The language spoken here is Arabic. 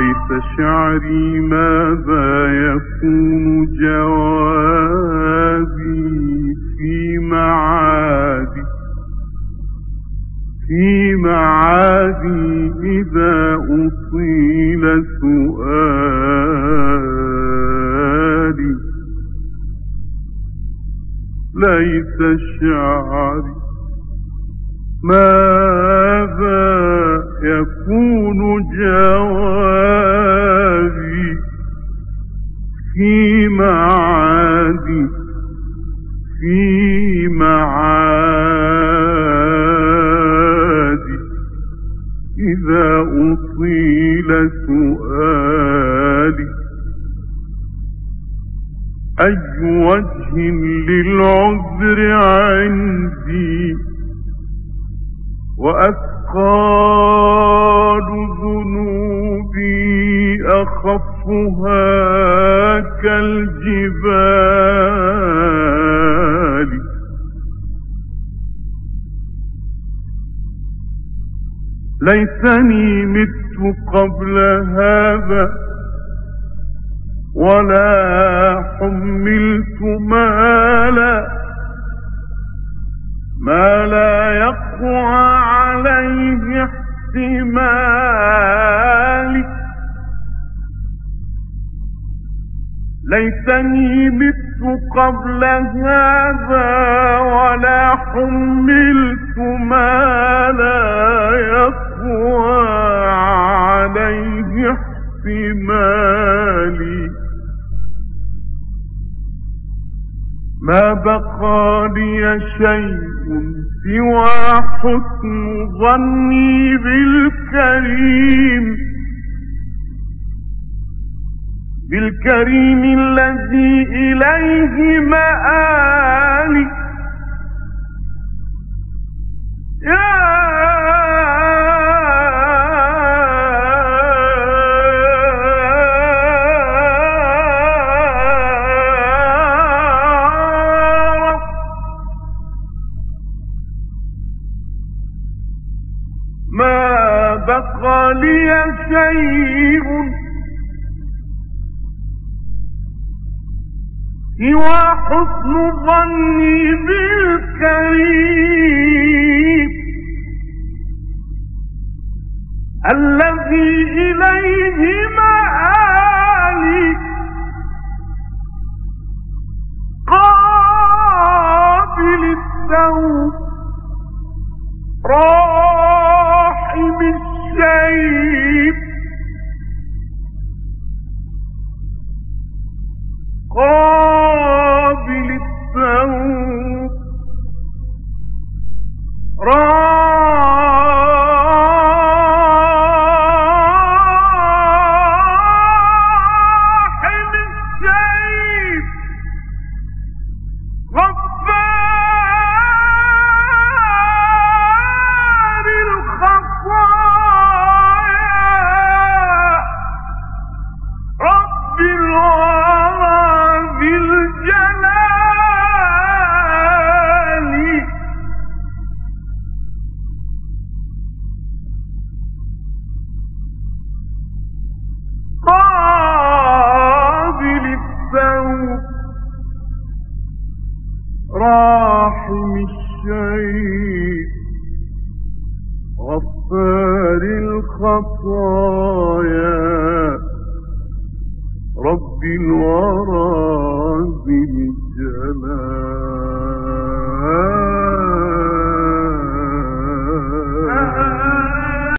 ليت شعري ماذا يكون جوابي في معادي إذا أطيل سؤالي. ليت شعري ماذا يكون جوابي في معادي إذا أطيل سؤالي. أي وجه للعذر عندي وأثقال ذنوبي أخفها كالجبال. ليتني مت قبل هذا ولا حملت ما لا يقوى عليه احتمالي. ليتني مت قبل هذا ولا حملت ما لا يقوى عليه احتمالي. ما بقى لي شيء سوى حسن ظني بالكريم الذي إليه مآلي. ما بقى لي شيء سوى حسن ظني بالكريم الذي إليه مآلي. قابل التوب راحم الشيب قابل التوب راحم الشيب غفار الخطايا رب الورى ذي الجلال. قابل التوب راحم الشيب غفار الخطايا رب الورى ذي الجلال.